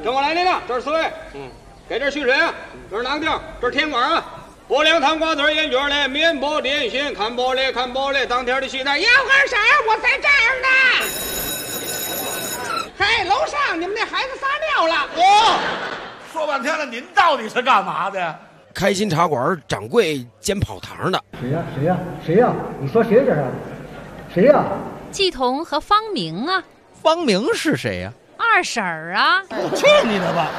跟我来，领导，这是4位。给这续水啊，这是哪个地儿？这是甜馆啊。薄凉汤瓜子烟卷嘞，面包点心，看玻璃看玻璃，当天的西单。要喝啥？我在这儿呢。嘿，楼上你们那孩子撒尿了。 说半天了，您到底是干嘛的呀？ 开心茶馆掌柜兼跑堂的。 谁呀？你说谁这是？谁呀？ 季彤和方明啊。 方明是谁呀？ 二婶儿啊。 去你的吧！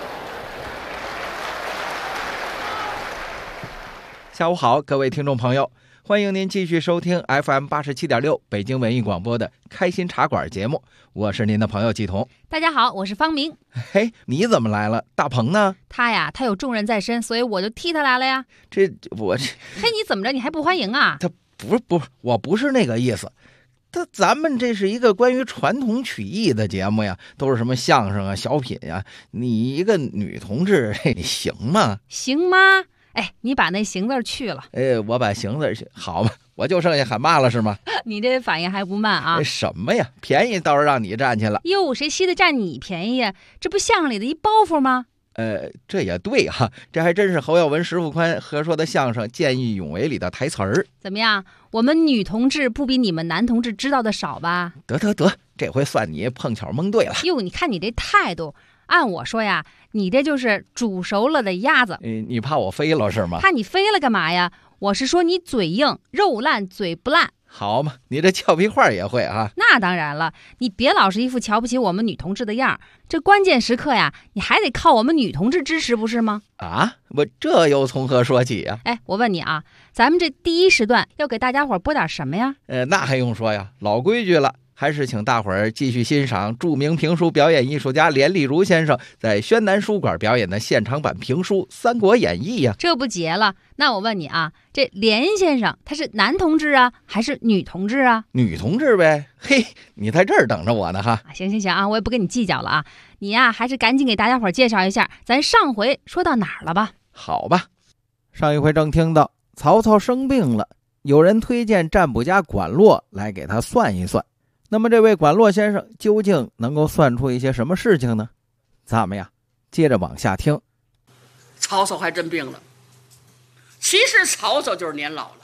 下午好，各位听众朋友，欢迎您继续收听 FM 87.6北京文艺广播的开心茶馆节目，我是您的朋友季彤。 大家好，我是方明。 嘿，你怎么来了？大鹏呢？ 他有重任在身，所以我就替他来了呀。 嘿， 你怎么着？你还不欢迎啊？ 他不是，我不是那个意思。咱们这是一个关于传统曲艺的节目呀，都是什么相声啊、小品呀。你一个女同志，你行吗？ 行吗？你把那行字去了。 我把行字去，好吧，我就剩下喊骂了是吗？ 你这反应还不慢啊？ 什么呀？便宜倒是让你占去了。 哟，谁稀得占你便宜呀？这不相声里的一包袱吗？ 这也对哈，这还真是侯耀文、石富宽合说的相声《见义勇为》里的台词儿。 怎么样？我们女同志不比你们男同志知道的少吧？ 得，这回算你碰巧蒙对了。 哟，你看你这态度，按我说呀，你这就是煮熟了的鸭子。 你怕我飞了是吗？ 怕你飞了干嘛呀？我是说你嘴硬，肉烂嘴不烂。 好嘛，你这俏皮话也会啊？ 那当然了，你别老是一副瞧不起我们女同志的样儿。这关键时刻呀，你还得靠我们女同志支持，不是吗？ 啊，我这又从何说起呀？ 我问你啊，咱们这第一时段要给大家伙播点什么呀？ 那还用说呀，老规矩了。还是请大伙儿继续欣赏著名评书表演艺术家连丽如先生在宣南书馆表演的现场版评书《三国演义》呀。这不结了？那我问你啊，这连先生他是男同志啊，还是女同志啊？ 女同志呗。嘿，你在这儿等着我呢哈。 行啊，我也不跟你计较了啊。你呀，还是赶紧给大家伙介绍一下，咱上回说到哪儿了吧？ 好吧，上一回正听到曹操生病了，有人推荐占卜家管骆来给他算一算。那么这位管骆先生究竟能够算出一些什么事情呢？咱们呀，接着往下听。 曹操还真病了。其实曹操就是年老了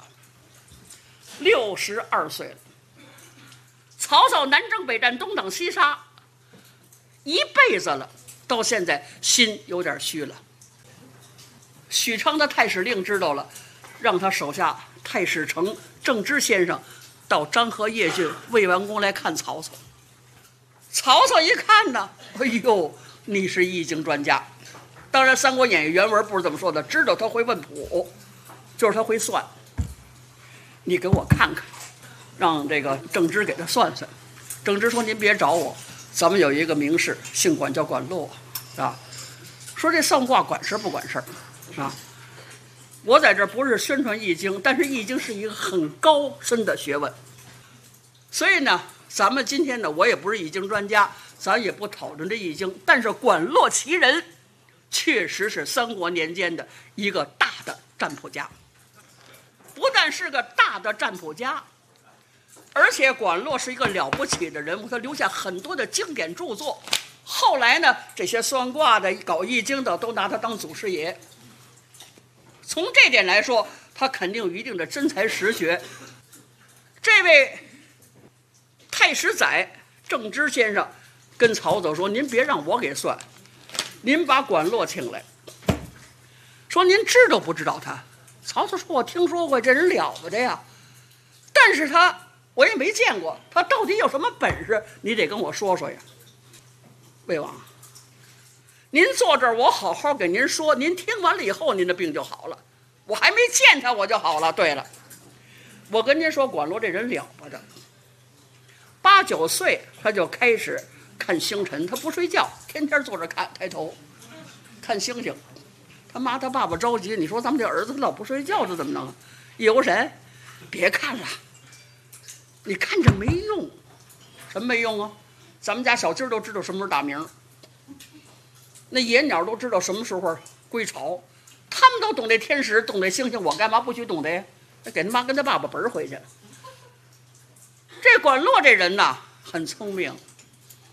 ，62岁了。曹操南征北战，东挡西杀，一辈子了，到现在心有点虚了。许昌的太史令知道了，让他手下太史丞郑芝先生到漳河邺郡魏完公来看曹操。曹操一看呢，哎呦，你是易经专家。当然《三国演义》原文不是这么说的，知道他会问卜，就是他会算。你给我看看，让这个郑芝给他算算。郑芝说：“您别找我，咱们有一个名士，姓管，叫管骆，啊。说这算卦管事不管事啊。我在这不是宣传易经，但是易经是一个很高深的学问，所以呢，咱们今天呢，我也不是易经专家，咱也不讨论这易经，但是管骆其人确实是三国年间的一个大的占卜家。不但是个大的占卜家，而且管骆是一个了不起的人物，他留下很多的经典著作。后来呢，这些算卦的、搞易经的都拿他当祖师爷。从这点来说，他肯定有一定的真才实学。这位太史宰郑芝先生跟曹操说：“您别让我给算，您把管骆请来。说您知道不知道他？”曹操说：“我听说过，这人了不得呀，但是我也没见过，他到底有什么本事？你得跟我说说呀。”魏王，您坐这儿，我好好给您说，您听完了以后，您的病就好了。我还没见他，我就好了。对了，我跟您说，管骆这人了不得。8、9岁他就开始看星辰，他不睡觉，天天坐着看，抬头看星星。他妈他爸爸着急，你说咱们这儿子他老不睡觉，这怎么弄？有神，别看了，你看着没用。什么没用啊？咱们家小鸡都知道什么时候打鸣，那野鸟都知道什么时候归巢，他们都懂这天时，懂这星星，我干嘛不去懂的呀？给他妈跟他爸爸本儿回去了。这管骆这人呐，很聪明，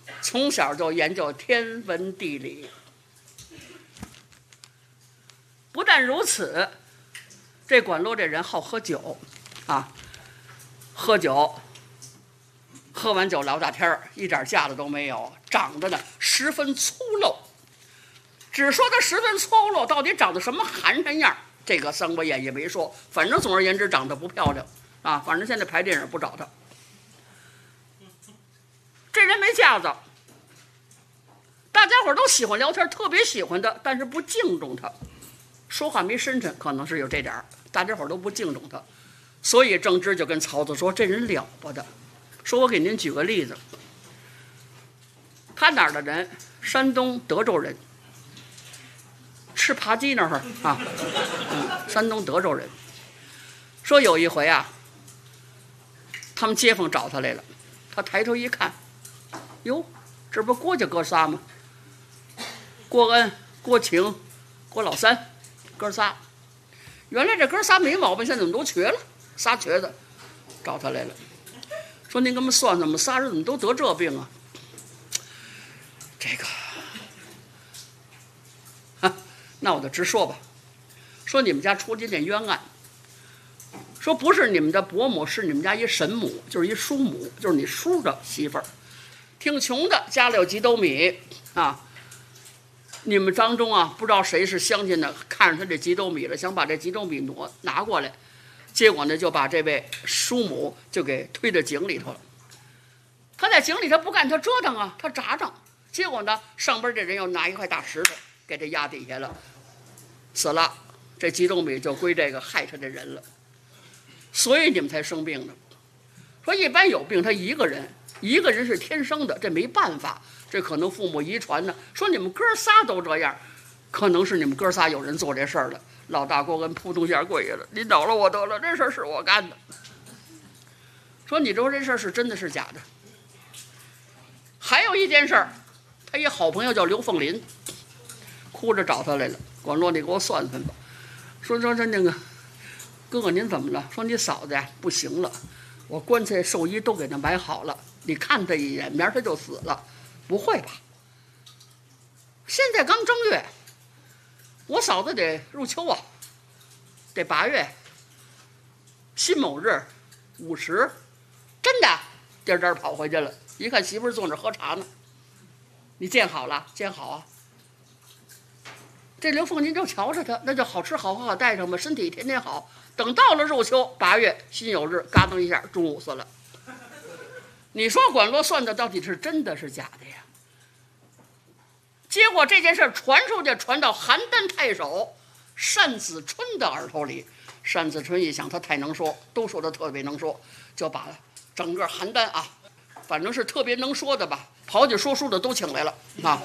从小就研究天文地理。不但如此，这管路这人好喝酒啊，喝酒，喝完酒聊大天儿，一点架子都没有，长得呢十分粗陋。只说他十分粗陋，到底长得什么寒碜样，这个《三国演义》没说。反正总而言之，长得不漂亮啊。反正现在拍电影不找他。这人没架子，大家伙都喜欢聊天，特别喜欢他，但是不敬重他，说话没深沉，可能是有这点儿，大家伙都不敬重他。所以郑芝就跟曹操说：“这人了不得。”说我给您举个例子，他哪儿的人？山东德州人。吃扒鸡那儿啊，山东德州人。说有一回啊，他们街坊找他来了，他抬头一看，哟，这不郭家哥仨吗？郭恩、郭晴、郭老三，哥仨。原来这哥仨没毛病，现在怎么都瘸了？仨瘸子找他来了，说您给我们算算，我们仨人怎么都得这病啊？这个。那我就直说吧，说你们家出这件冤案，说不是你们的伯母，是你们家一神母，就是一叔母，就是你叔的媳妇儿，挺穷的，家里有几斗米啊。你们当中啊，不知道谁是乡亲的，看着他这几斗米了，想把这几斗米拿过来，结果呢就把这位叔母就给推到井里头了。他在井里他不干，他折腾啊，他扎着，结果呢上边这人又拿一块大石头给他压底下了。死了，这几斗米就归这个害他的人了，所以你们才生病呢。说一般有病他一个人是天生的，这没办法，这可能父母遗传呢。说你们哥仨都这样，可能是你们哥仨有人做这事儿了。老大郭恩扑通下跪下了，你饶了我得了，这事儿是我干的。说你说这事儿是真的是假的？还有一件事儿，他一好朋友叫刘凤林，哭着找他来了。管路，你给我算算吧。说那个哥哥您怎么了？说你嫂子呀不行了，我棺材寿衣都给她买好了，你看她一眼，明儿她就死了。不会吧？现在刚正月，我嫂子得入秋啊，得8月，辛卯日50，真的。第二天跑回去了，一看媳妇儿坐那喝茶呢。你见好了？见好啊。这刘凤您就瞧着他，那就好吃好喝好带上吧，身体天天好。等到了入秋8月辛酉日，嘎噔一下中午死了。你说管路算的到底是真的是假的呀？结果这件事传出去，传到邯郸太守单子春的耳朵里。单子春一想，他太能说，都说他特别能说，就把整个邯郸啊，反正是特别能说的吧，刨去说书的都请来了啊。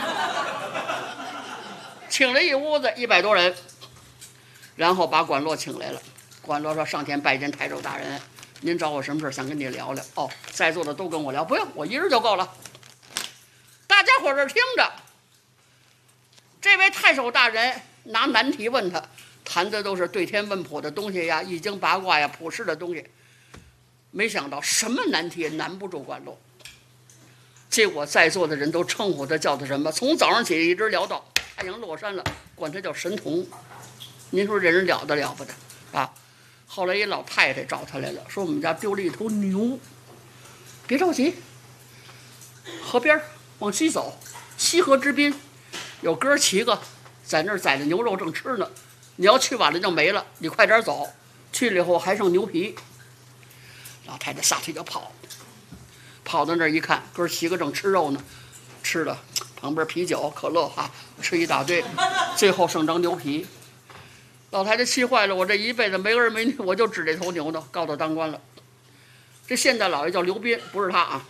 请了一屋子100多人，然后把管路请来了。管路说：“上前拜见太守大人，您找我什么事想跟你聊聊？”哦，在座的都跟我聊，不用，我一人就够了。大家伙这听着，这位太守大人拿难题问他，谈的都是对天问卜的东西呀，易经八卦呀，普世的东西。没想到什么难题也难不住管路。结果在座的人都称呼他叫他什么？从早上起一直聊到太阳落山了，管他叫神童。您说这人了得了不得啊？后来一老太太找他来了，说我们家丢了一头牛。别着急，河边往西走，西河之滨有哥7个在那儿宰的牛肉正吃呢，你要去晚了就没了，你快点走，去了以后还剩牛皮。老太太撒腿就跑，跑到那儿一看，哥7个正吃肉呢，吃了旁边啤酒可乐啊，吃一大堆，最后剩张牛皮。老太太气坏了，我这一辈子没儿没女，我就指这头牛呢，告到当官了。这现代老爷叫刘斌，不是他啊，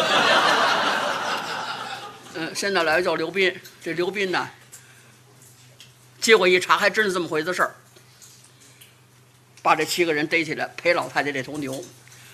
现在老爷叫刘斌。这刘斌呢，结果一查还真是这么回事儿，把这7个人逮起来赔老太太这头牛。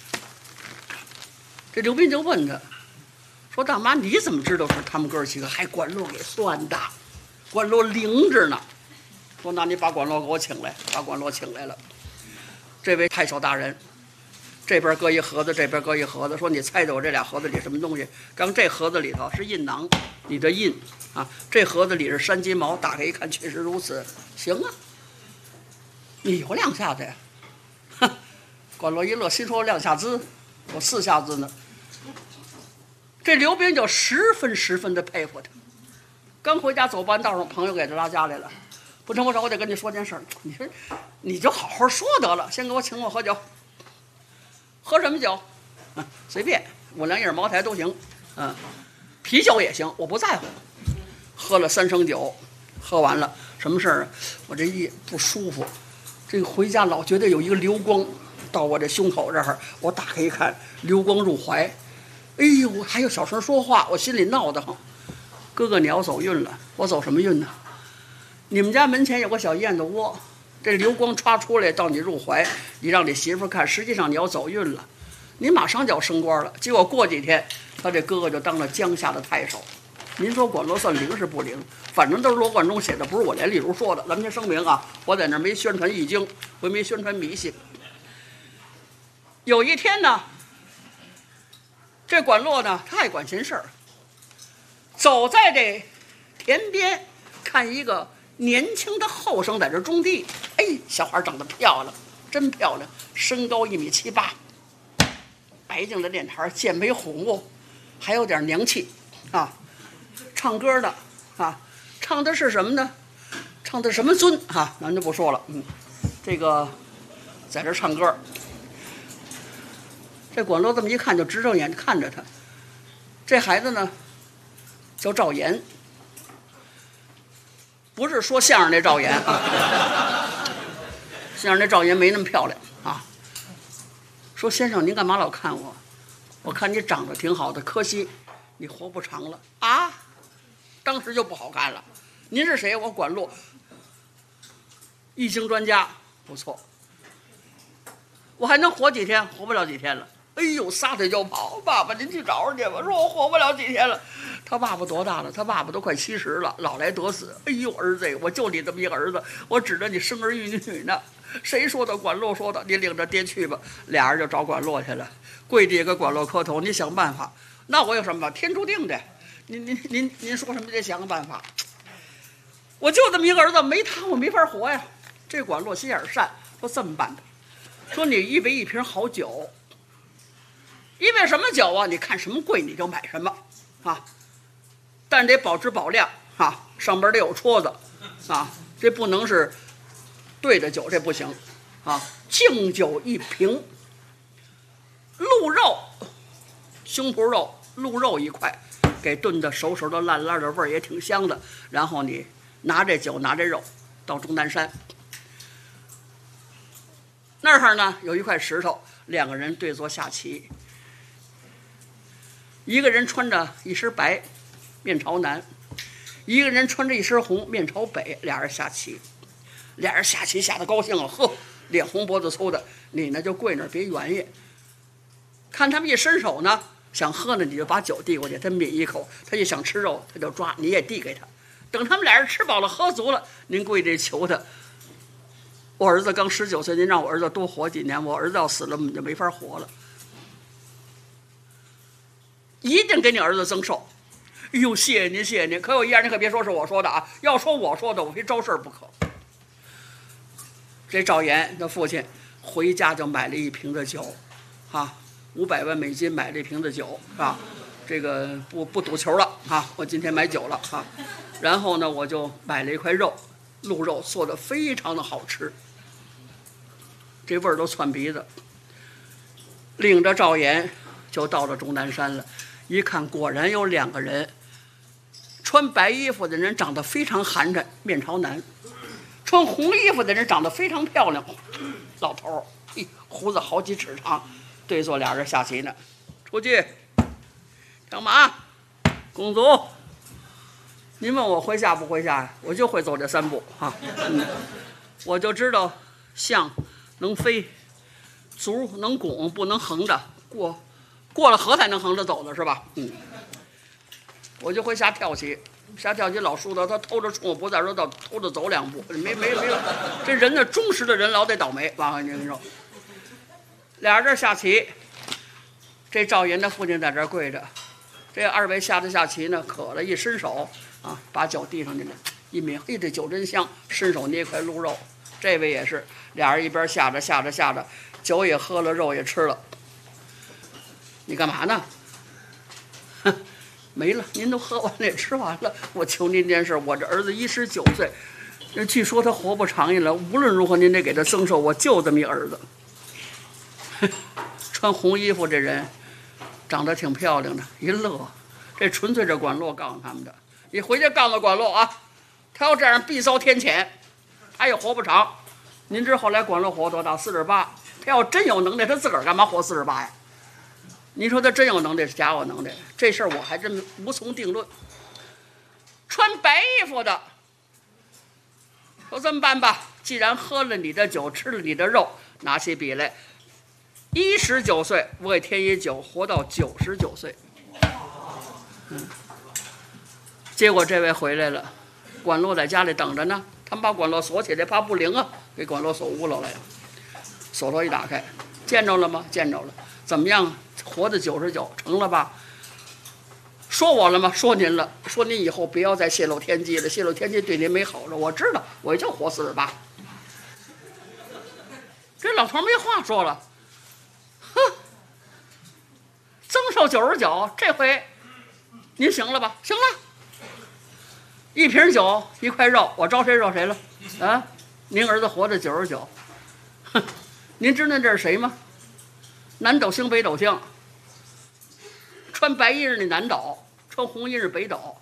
这刘斌就问他说：“大妈，你怎么知道是他们哥7个？还管路给算的，管路灵着呢。”说：“那你把管路给我请来。”把管路请来了。这位太守大人， 这边搁一盒子，这边搁一盒子，说你猜猜我这俩盒子里什么东西？刚这盒子里头是印囊，你的印啊，这盒子里是山鸡毛，打开一看，确实如此。行啊，你有两下子呀？哼，管洛一乐，心说我2下子，我4下子呢。这刘斌就十分的佩服他。刚回家走半道上，朋友给他拉家来了。不成，我得跟你说件事儿。你说，你就好好说得了。先给我请我喝酒。喝什么酒？随便，5粮液、茅台都行。啤酒也行，我不在乎。喝了3升酒，喝完了，什么事儿啊？我这一不舒服，这个回家老觉得有一个流光到我这胸口这儿，我打开一看，流光入怀。哎呦，还有小声说话，我心里闹得慌。哥哥，你要走运了，我走什么运呢？你们家门前有个小燕子窝，这流光歘出来到你入怀，你让你媳妇看，实际上你要走运了，你马上就要升官了。结果过几天，他这哥哥就当了江夏的太守。您说管罗算灵是不灵？反正都是罗贯中写的，不是我连丽如说的。咱们先声明啊，我在那儿没宣传易经，我没宣传迷信。有一天呢，这管洛呢，他爱管闲事儿，走在这田边，看一个年轻的后生在这种地。哎，小孩长得漂亮，真漂亮，身高1.78米，白净的脸盘，剑眉虎目，还有点娘气啊。唱歌的啊，唱的是什么呢？唱的什么尊啊？咱就不说了。这个在这唱歌，这管洛这么一看就直着眼看着他。这孩子呢叫赵岩，不是说相声那赵岩啊，相声那赵岩没那么漂亮啊。说先生您干嘛老看我？我看你长得挺好的，可惜你活不长了啊。当时就不好看了。您是谁？我管洛，易经专家，不错。我还能活几天？活不了几天了。哎呦，撒腿就跑！爸爸，您去找着去吧。说我活不了几天了。他爸爸多大了？他爸爸都快70了，老来得子。哎呦，儿子，我就你这么一个儿子，我指着你生儿育女呢。谁说的？管洛说的。你领着爹去吧。俩人就找管洛去了，跪地给管洛磕头。你想办法。那我有什么办法？天注定的。您说什么得想个办法。我就这么一个儿子，没他我没法活呀。这管洛心眼善，说这么办的，说你预备一瓶好酒。预备什么酒啊？你看什么贵你就买什么啊，但得保质保量啊，上边得有戳子啊，这不能是兑的酒，这不行啊。敬酒1瓶，鹿肉、胸脯肉、鹿肉1块。给炖的熟熟的烂烂的，味儿也挺香的。然后你拿这酒拿这肉到终南山那儿呢，有一块石头，2个人对坐下棋。一个人穿着一身白，面朝南；一个人穿着一身红，面朝北。俩人下棋，俩人下棋下得高兴了，呵，脸红脖子粗的。你呢就跪那儿别圆ye。看他们一伸手呢。想喝呢，你就把酒递过去，他抿一口；他一想吃肉，他就抓，你也递给他。等他们俩人吃饱了喝足了，您跪这求他。我儿子刚19岁，您让我儿子多活几年，我儿子要死了，我们就没法活了。一定给你儿子增寿。哎呦，谢谢您，谢谢您。可有一样，您可别说是我说的啊！要说我说的，我非招事不可。这赵岩的父亲回家就买了一瓶的酒，啊。500万美金买这瓶子酒啊，这个不赌球了啊！我今天买酒了啊，然后呢，我就买了一块肉，鹿肉做的非常的好吃，这味儿都窜鼻子。领着赵岩就到了终南山了，一看果然有2个人，穿白衣服的人长得非常寒碜，面朝南；穿红衣服的人长得非常漂亮，老头儿，胡子好几尺长。对坐俩人下棋呢，出去跳马，公主。您问我会下不会下呀？我就会走这3步啊。我就知道象能飞，足能拱，不能横着过了河才能横着走的是吧？我就会下跳棋，下跳棋老输的，他偷着冲我不在这，倒偷着走2步，没有。这人呢，忠实的人老得倒霉。王你说。 俩人这下棋，这赵云的父亲在这儿跪着，这二位下着下棋呢，渴了，一伸手啊，把酒递上去了，一抿，嘿，这酒真香，伸手捏块鹿肉。这位也是，俩人一边下着，酒也喝了，肉也吃了。你干嘛呢？哼，没了，您都喝完了，也吃完了。我求您件事，我这儿子19岁，据说他活不长远了。无论如何，您得给他增寿。我就这么一儿子。穿红衣服这人，长得挺漂亮的，一乐，这纯粹是管骆告诉他们的。你回去告诉管骆啊，他要这样必遭天谴，他也活不长。您知后来管骆活多大？48。他要真有能耐，他自个儿干嘛活48呀？您说他真有能耐是假有能耐？这事儿我还真无从定论。穿白衣服的说这么办吧，既然喝了你的酒，吃了你的肉，拿起笔来，19岁我给添一9，活到99岁。结果这位回来了，管骆在家里等着呢。他们把管骆锁起来，怕不灵啊，给管骆锁屋楼来了。锁头一打开，见着了吗？见着了。怎么样？活到99，成了吧？说我了吗？说您了。说您以后不要再泄露天机了，泄露天机对您没好处。我知道，我就活48。这老头没话说了，哼，增寿99，这回您行了吧？行了。一瓶酒，一块肉，我招谁惹谁了？啊，您儿子活到99，哼，您知道这是谁吗？南斗星，北斗星。穿白衣是南斗，穿红衣是北斗。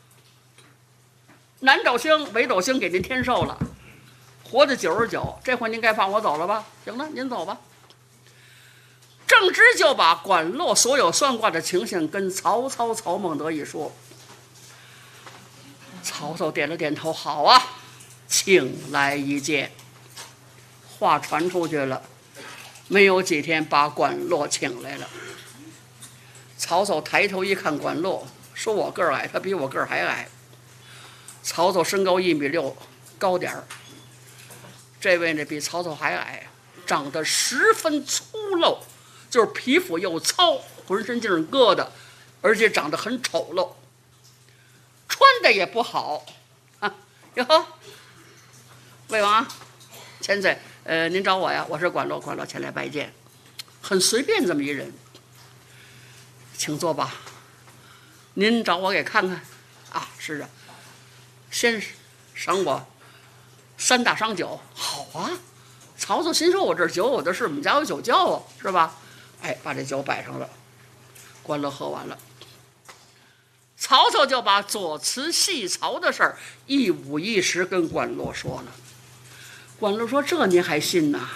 南斗星、北斗星给您添寿了，活到99，这回您该放我走了吧？行了，您走吧。郑芝就把管骆所有算卦的情形跟曹操、曹孟德一说。曹操点了点头，好啊，请来一见。话传出去了，没有几天把管骆请来了。曹操抬头一看管骆，说我个儿矮，他比我个儿还矮。曹操身高1.6米，高点儿。这位呢比曹操还矮，长得十分粗陋，就是皮肤又糙，浑身就是疙瘩，而且长得很丑陋。穿的也不好啊！哟，魏王，千岁，您找我呀？我是管骆，管骆前来拜见。很随便这么一人，请坐吧。您找我给看看啊？是啊，先赏我3大赏酒。好啊！曹操心说：“我这酒有的是，我们家有酒窖啊，是吧？”哎，把这酒摆上了。管骆喝完了。曹操就把左慈戏曹的事儿一五一十跟管骆说了。管骆说：“这您还信呐？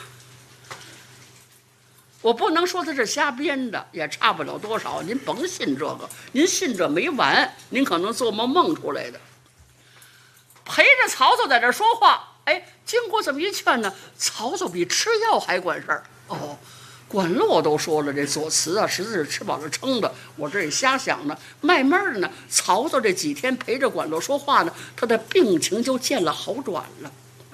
我不能说他是瞎编的，也差不了多少。您甭信这个，您信这没完，您可能做梦梦出来的。”陪着曹操在这说话，哎，经过这么一劝呢，曹操比吃药还管事儿。哦。管骆都说了，这左慈啊，实在是吃饱了撑的。我这也瞎想呢，慢慢的呢，曹操这几天陪着管骆说话呢，他的病情就见了好转了。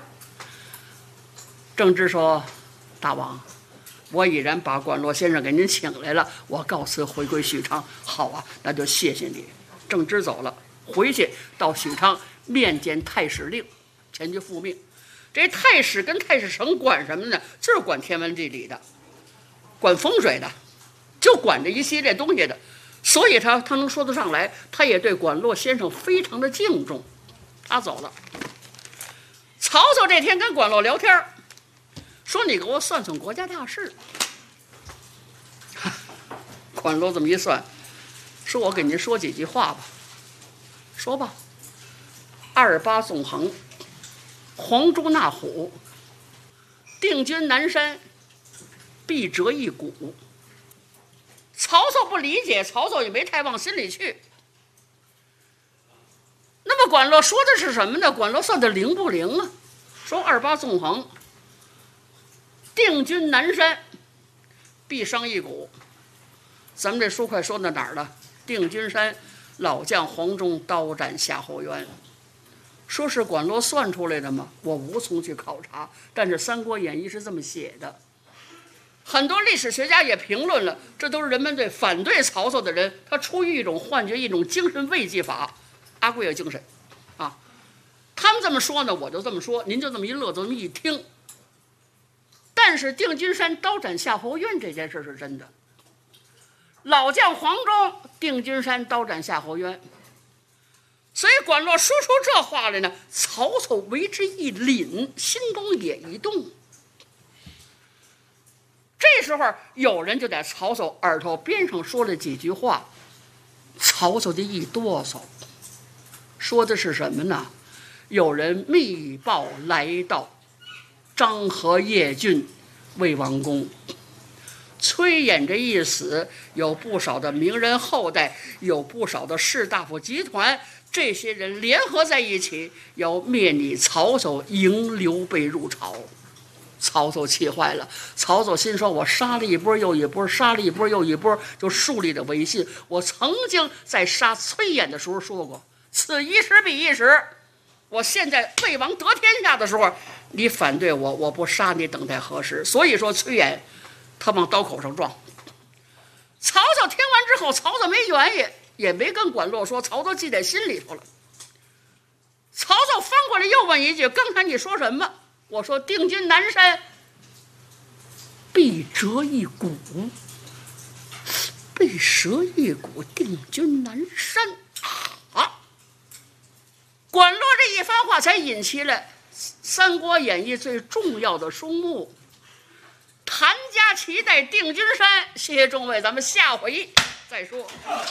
郑芝说：“大王，我已然把管骆先生给您请来了，我告辞回归许昌。”好啊，那就谢谢你。郑芝走了，回去到许昌面见太史令，前去复命。这太史跟太史丞管什么呢？就是管天文地理的。管风水的，就管这一系列东西的，所以他能说得上来，他也对管骆先生非常的敬重。他走了，曹操这天跟管骆聊天，说：“你给我算算国家大事。”管骆这么一算，说：“我给您说几句话吧。”说吧。28纵横，黄猪纳虎，定军南山，必折一鼓。曹操不理解，曹操也没太往心里去。那么管骆说的是什么呢？管骆算的灵不灵啊？说28纵横，定军南山，必伤一鼓。咱们这书快说到哪儿了？定军山，老将黄忠刀斩夏侯渊。说是管骆算出来的吗？我无从去考察，但是《三国演义》是这么写的。 很多历史学家也评论了，这都是人们对反对曹操的人，他出于一种幻觉，一种精神慰藉法，阿贵的精神，啊，他们这么说呢，我就这么说，您就这么一乐，这么一听。但是定军山刀斩夏侯渊这件事是真的，老将黄忠，定军山刀斩夏侯渊。所以管仲说出这话来呢，曹操为之一凛，心中也一动。这时候有人就在曹操耳朵边上说了几句话，曹操的一哆嗦。说的是什么呢？有人密报来到，张合叶郡魏王宫，崔琰这一死，有不少的名人后代，有不少的士大夫集团，这些人联合在一起，要灭你曹操，迎刘备入朝。曹操气坏了，曹操心说：我杀了一波又一波，杀了一波又一波，就树立了威信。我曾经在杀崔琰的时候说过，此一时彼一时。我现在魏王得天下的时候，你反对我，我不杀你，等待何时？所以说崔琰他往刀口上撞。曹操听完之后，曹操没原因，也没跟管仲说，曹操记在心里头了。曹操翻过来又问一句：刚才你说什么？我说定军南山必折一股，必折一股，定军南山啊！管仲这一番话才引起了《三国演义》最重要的书目，谭家期待定军山。谢谢众位，咱们下回再说。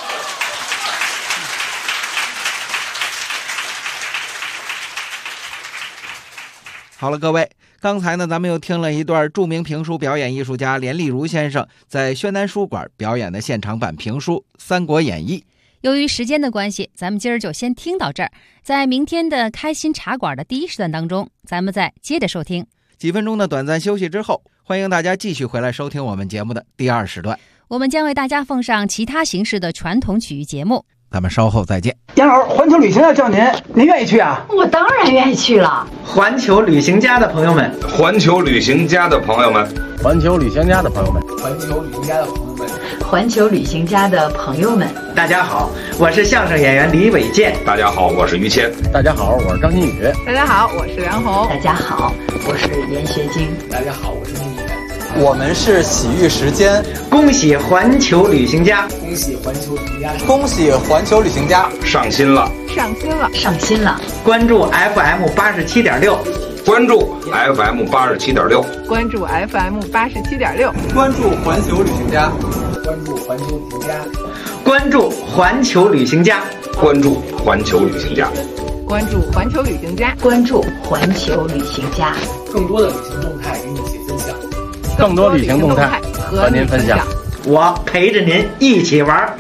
好了，各位，刚才呢，咱们又听了一段著名评书表演艺术家连丽如先生在宣南书馆表演的现场版评书《三国演义》。 由于时间的关系，咱们今儿就先听到这儿。在明天的开心茶馆的第一时段当中，咱们再接着收听。 几分钟的短暂休息之后，欢迎大家继续回来收听我们节目的第二时段。 我们将为大家奉上其他形式的传统曲艺节目。 咱们稍后再见。 杨老师，环球旅行要叫您，您愿意去啊？ 我当然愿意去了。 环球旅行家的朋友们， 环球旅行家的朋友们， 环球旅行家的朋友们， 环球旅行家的朋友们， 环球旅行家的朋友们， 大家好，我是相声演员李伟健。 大家好，我是于谦。 大家好，我是张馨予。 大家好，我是梁红。 大家好，我是严学晶。 大家好，我是孟野。 我们是喜遇时间， 恭喜环球旅行家， 恭喜环球旅行家， 恭喜环球旅行家上心了， 上心了， 上心了！ 关注 FM 87.6， 关注 FM 87.6， 关注 FM 87.6， 关注环球旅行家， 关注环球旅行家， 关注环球旅行家， 关注环球旅行家， 关注环球旅行家， 关注环球旅行家， 更多的旅行动态与你一起分享。 更多旅行动态和您分享， 我陪着您一起玩。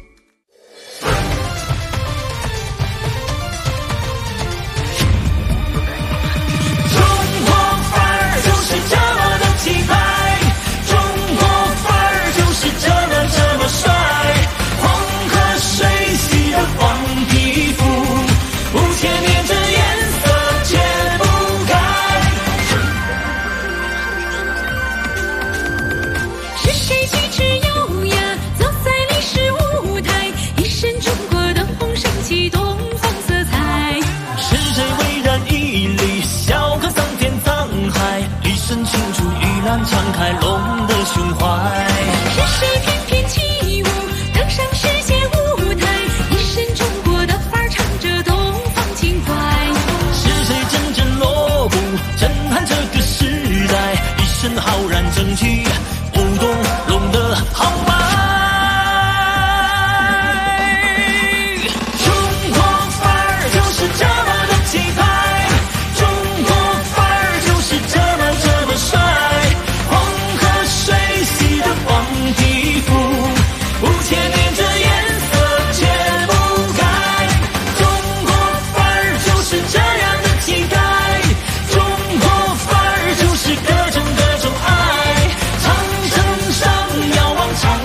敞开龙的胸怀，是谁翩翩起舞，登上世界舞台，一身中国的范儿，唱着东方情怀。是谁阵阵锣鼓，震撼这个时代，一身浩然正气，舞动龙的豪迈。中国范儿就是这么的气派，中国范儿就是这么帅。各种爱，长城上遥望长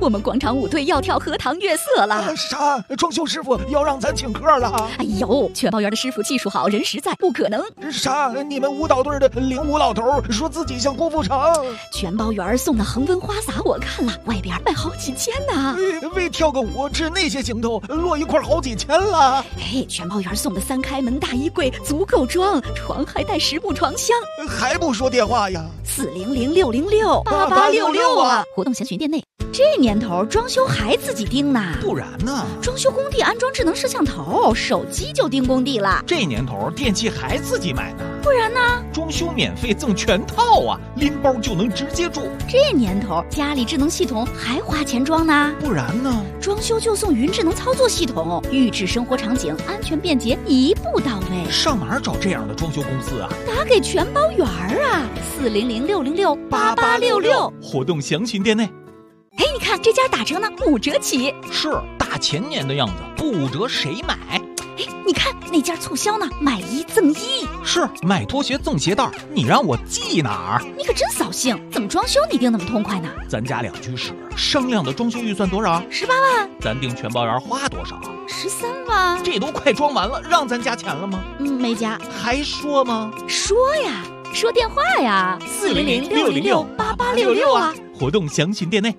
我们广场舞队要跳荷塘月色了。 啥？装修师傅要让咱请客了？ 哎呦，全包园的师傅技术好，人实在，不可能。 啥？你们舞蹈队的领舞老头说自己像郭富城。 全包园送的恒温花洒我看了，外边卖好几千呢。 为跳个舞吃那些行头，落一块好几千了。 哎，全包园送的3开门大衣柜足够装，床还带10部床箱。 还不说电话呀 ？400-606-8866啊！活动详询店内。这年头装修还自己盯呢？ 不然呢？ 装修工地安装智能摄像头，手机就盯工地了。 这年头电器还自己买呢？ 不然呢？ 装修免费赠全套啊，拎包就能直接住。 这年头家里智能系统还花钱装呢？ 不然呢？ 装修就送云智能操作系统，预制生活场景，安全便捷，一步到位。 上哪儿找这样的装修公司啊？ 打给全包园啊，400-606-8866。 活动详询店内。 哎，你看这家打折呢，5折起。 是大前年的样子，不5折谁买？ 哎，你看那家促销呢，买1赠1。 是买拖鞋赠鞋带，你让我记哪儿？ 你可真扫兴，怎么装修你定那么痛快呢？ 咱家2居室，商量的装修预算多少 ？18万。 咱定全包园花多少 ？13万。 这都快装完了，让咱加钱了吗？ 没加。 还说吗？ 说呀，说电话呀，400-606-8866啊。 活动详询店内。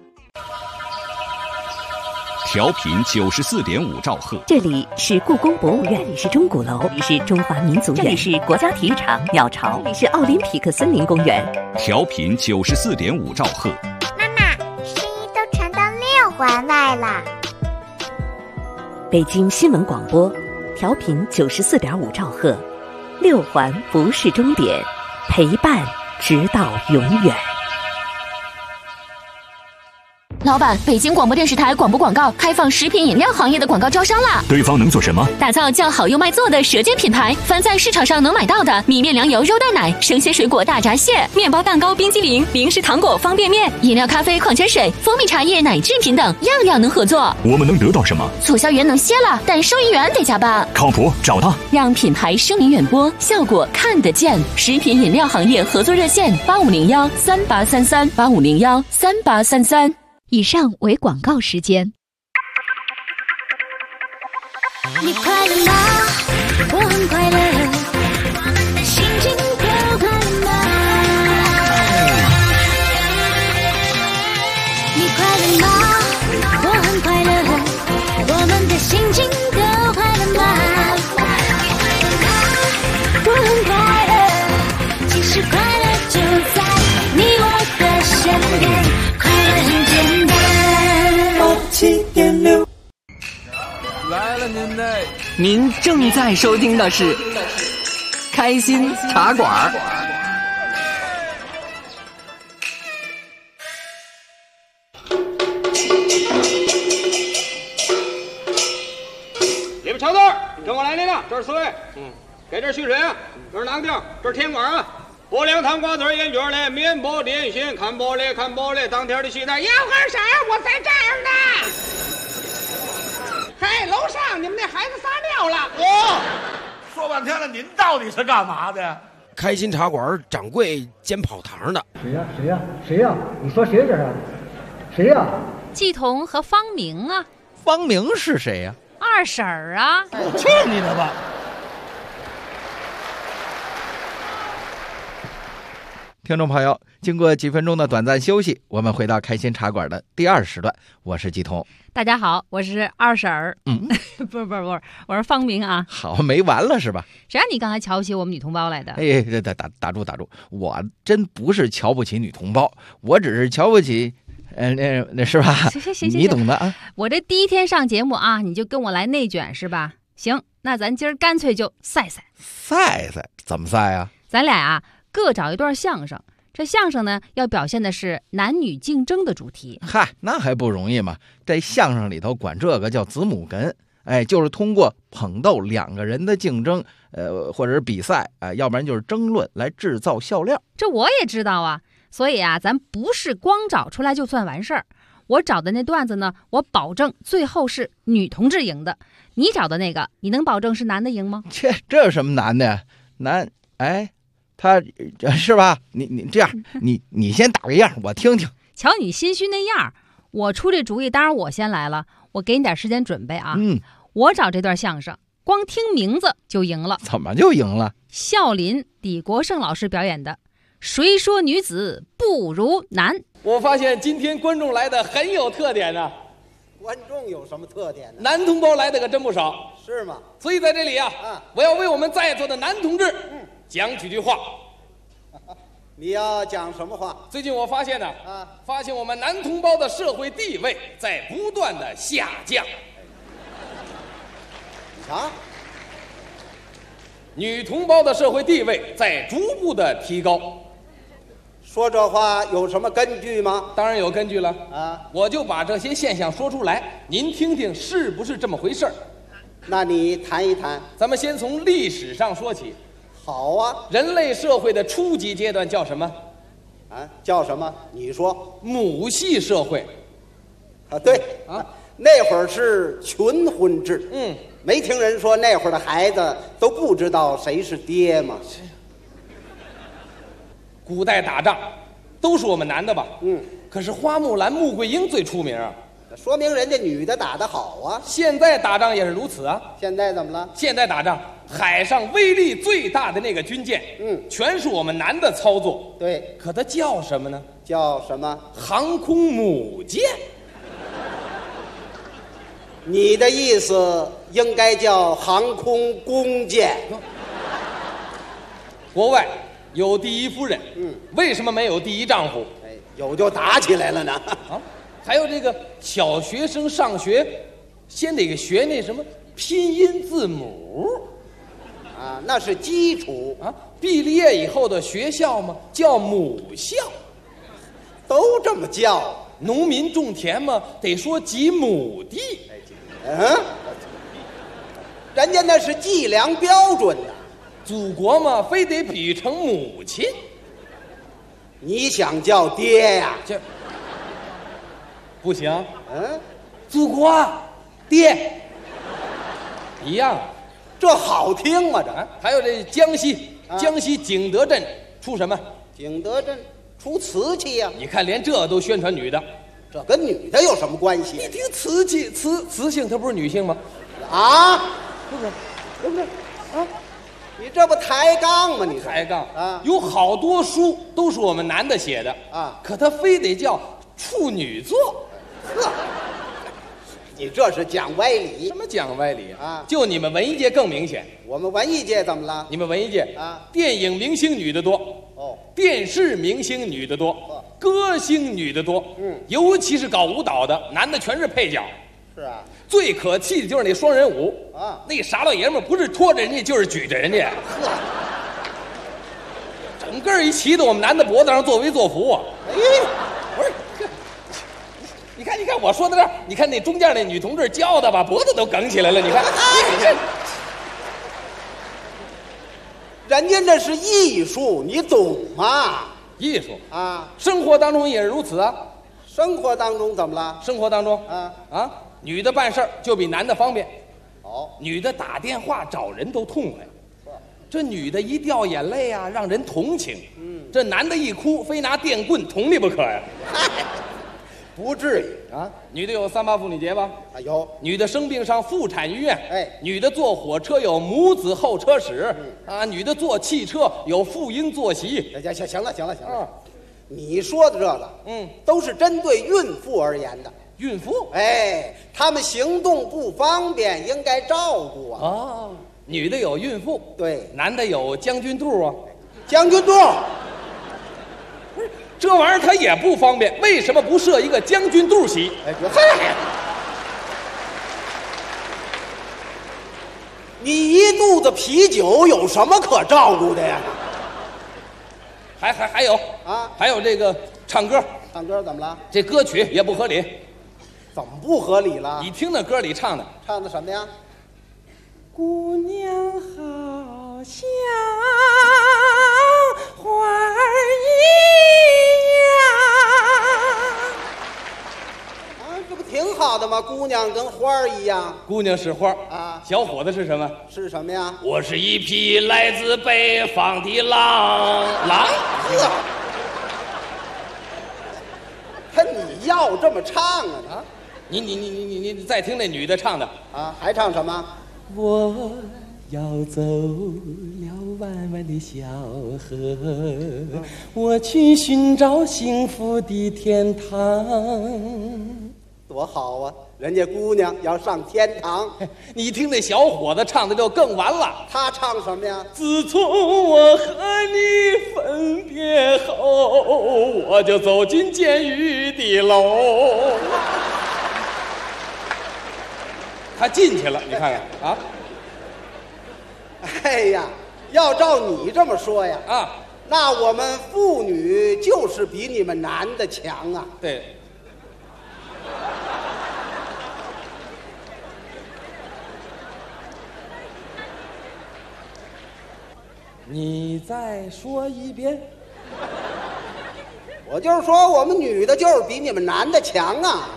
调频94.5兆赫， 这里是故宫博物院，这里是钟鼓楼，这里是中华民族园，这里是国家体育场鸟巢，这里是奥林匹克森林公园。 调频94.5兆赫。 妈妈，声音都传到6环外了。 北京新闻广播，调频94.5兆赫，6环不是终点，陪伴直到永远。 老板，北京广播电视台广播广告开放食品饮料行业的广告招商啦！ 对方能做什么？ 打造叫好又卖座的舌尖品牌，凡在市场上能买到的米面粮油肉蛋奶、生鲜水果大闸蟹、面包蛋糕冰激凌、零食糖果方便面、饮料咖啡矿泉水、蜂蜜茶叶奶制品等，样样能合作。 我们能得到什么？ 促销员能歇了，但收银员得加班。 靠谱，找他， 让品牌声名远播，效果看得见。食品饮料行业合作热线8501-3833，8501-3833。 以上为广告时间。 你快乐吗？我很快乐，心情可快乐吗？你快乐吗？我很快乐，我们的心情可快乐吗？我很快乐，其实快乐就在你我的身边。 7.6 来了您嘞！ 您正在收听的是开心茶馆。 你们瞧豆，跟我来领了，这是4位。给这续水啊，这是囊丁，这是甜瓜啊。薄凉糖瓜子烟卷嘞，面包点心，看玻璃看玻璃，当天的西单要干啥？我在这儿呢。嘿，楼上你们那孩子撒尿了。 说半天了，您到底是干嘛的？ 开心茶馆掌柜兼跑堂的。 谁呀？你说谁这是？谁呀？ 季彤和方明啊。 方明是谁呀？ 二婶儿啊。 去你的吧！ 听众朋友，经过几分钟的短暂休息，我们回到开心茶馆的第2时段，我是季彤。 大家好，我是二婶儿。不是，我是方明啊。 好，没完了是吧？ 谁让你刚才瞧不起我们女同胞来的？ 哎，打住！我真不是瞧不起女同胞，我只是瞧不起，那是吧？ 行， 你懂的啊。 我这第1天上节目啊，你就跟我来内卷是吧？行，那咱今儿干脆就赛， 怎么赛啊？ 咱俩啊。各找一段相声，这相声呢要表现的是男女竞争的主题。 嗨，那还不容易嘛？在相声里头管这个叫子母哏，就是通过捧逗2个人的竞争，或者是比赛，要不然就是争论来制造笑料。 这我也知道啊，所以啊，咱不是光找出来就算完事儿。我找的那段子呢，我保证最后是女同志赢的。你找的那个，你能保证是男的赢吗？ 这有什么难的？他是吧？你这样，你先打个样，我听听。 瞧你心虚那样， 我出这主意，当然我先来了，我给你点时间准备啊。 我找这段相声，光听名字就赢了。 怎么就赢了？ 孝林李国盛老师表演的《谁说女子不如男》。 我发现今天观众来的很有特点呢。 观众有什么特点呢？ 男同胞来的可真不少， 是吗？ 所以在这里啊，我要为我们在座的男同志，讲几句话。 你要讲什么话？ 最近我发现呢，发现我们男同胞的社会地位在不断的下降。 啊？ 女同胞的社会地位在逐步的提高。 说这话有什么根据吗？ 当然有根据了啊！ 我就把这些现象说出来，您听听是不是这么回事儿？ 那你谈一谈。 咱们先从历史上说起。 好啊。 人类社会的初级阶段叫什么？ 啊，叫什么？你说。 母系社会。 啊，对啊，那会儿是群婚制。没听人说那会儿的孩子都不知道谁是爹吗？ 古代打仗都是我们男的吧？可是花木兰、穆桂英最出名啊， 说明人家女的打得好啊。 现在打仗也是如此啊。 现在怎么了？ 现在打仗，海上威力最大的那个军舰，全是我们男的操作。 对， 可它叫什么呢？ 叫什么？ 航空母舰。 你的意思应该叫航空公舰。 国外有第一夫人，为什么没有第一丈夫？ 有就打起来了呢。 啊，还有这个小学生上学，先得学那什么拼音字母， 啊，那是基础啊。毕了业以后的学校嘛，叫母校， 都这么叫。 农民种田嘛，得说几亩地。 人家那是计量标准呢。 祖国嘛，非得比成母亲。 你想叫爹呀？ 这不行。祖国爹一样， 这好听吗？这还有这江西景德镇出什么？ 景德镇出瓷器呀。 你看，连这都宣传女的， 这跟女的有什么关系？ 你听瓷器，雌性，它不是女性吗？ 啊， 是不是啊？ 你这不抬杠吗？你抬杠啊！ 有好多书都是我们男的写的啊， 可他非得叫处女座。 呵，你这是讲歪理。 什么讲歪理啊？ 就你们文艺界更明显。 我们文艺界怎么了？ 你们文艺界啊， 电影明星女的多，电视明星女的多，歌星女的多。尤其是搞舞蹈的，男的全是配角。 是啊。 最可气的就是那双人舞啊， 那傻老爷们不是拖着人家就是举着人家，整个一骑到我们男的脖子上作威作福啊！不是，你看，我说到这儿，你看那中间那女同志叫的把脖子都梗起来了，你看， 人家那是艺术，你懂吗？ 艺术啊， 生活当中也是如此啊。 生活当中怎么了？ 生活当中啊。女的办事儿就比男的方便，女的打电话找人都痛快，这女的一掉眼泪啊，让人同情，这男的一哭，非拿电棍捅你不可呀。 不至于啊！ 女的有3·8妇女节吧？ 啊，有。 女的生病上妇产医院，女的坐火车有母子候车室，啊，女的坐汽车有妇婴坐席。 行了，你说的这个，都是针对孕妇而言的。 孕妇， 他们行动不方便，应该照顾啊。 哦，女的有孕妇， 对， 男的有将军肚啊。 将军肚， 不是这玩意儿，它也不方便，为什么不设一个将军肚席？ 你一肚子啤酒有什么可照顾的呀？ 还有啊，还有这个唱歌， 唱歌怎么了？ 这歌曲也不合理。 怎么不合理了？ 你听那歌里唱的什么呀？ 姑娘好像花儿一样。啊，这不挺好的吗？姑娘跟花儿一样。 姑娘是花啊， 小伙子是什么？ 是什么呀？ 我是一匹来自北方的狼。 看你要这么唱啊？ 你再听那女的唱的啊，还唱什么？ 我要走了弯弯的小河，我去寻找幸福的天堂。 多好啊！人家姑娘要上天堂， 你听那小伙子唱的就更完了。 他唱什么呀？ 自从我和你分别后，我就走进监狱的楼。他进去了，你看看啊！ 哎呀，要照你这么说呀， 啊， 那我们妇女就是比你们男的强啊。 对。你再说一遍。 我就是说，我们女的就是比你们男的强啊。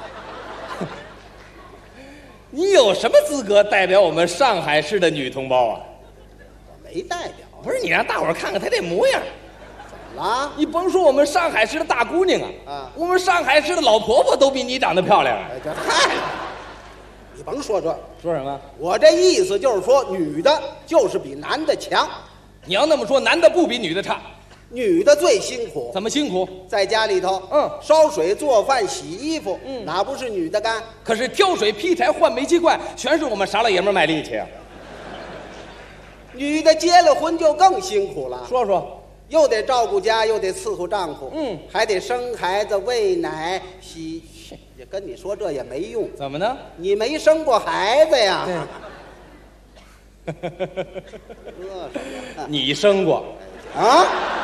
你有什么资格代表我们上海市的女同胞啊？ 我没代表。 不是，你让大伙儿看看她这模样。 怎么了？ 你甭说我们上海市的大姑娘啊，我们上海市的老婆婆都比你长得漂亮。 哎，这嗨，你甭说这， 说什么？ 我这意思就是说，女的就是比男的强。 你要那么说，男的不比女的差。 女的最辛苦。 怎么辛苦？ 在家里头，烧水、做饭、洗衣服，哪不是女的干？ 可是挑水、劈柴、换煤气罐，全是我们傻老爷们卖力气啊。 女的结了婚就更辛苦了。 说说， 又得照顾家，又得伺候丈夫，还得生孩子、喂奶、洗。也跟你说这也没用。 怎么呢？ 你没生过孩子呀？ 你生过啊？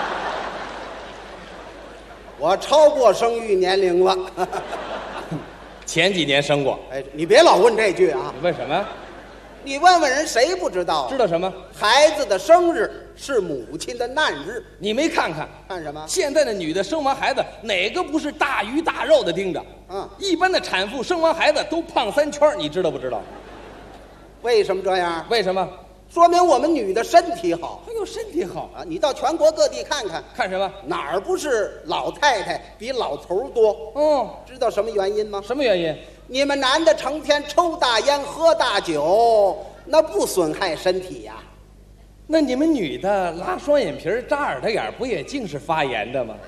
我超过生育年龄了。 前几年生过。 哎，你别老问这句啊！ 你问什么？ 你问问人，谁不知道？ 知道什么？ 孩子的生日是母亲的难日。 你没看看？ 看什么？ 现在的女的生完孩子，哪个不是大鱼大肉的盯着？一般的产妇生完孩子都胖3圈，你知道不知道？ 为什么这样？ 为什么？ 说明我们女的身体好。 哎呦，身体好啊！你到全国各地看看， 看什么？ 哪儿不是老太太比老头多？知道什么原因吗？ 什么原因？ 你们男的成天抽大烟、喝大酒，那不损害身体呀？ 那你们女的拉双眼皮、扎耳朵眼，不也净是发炎的吗？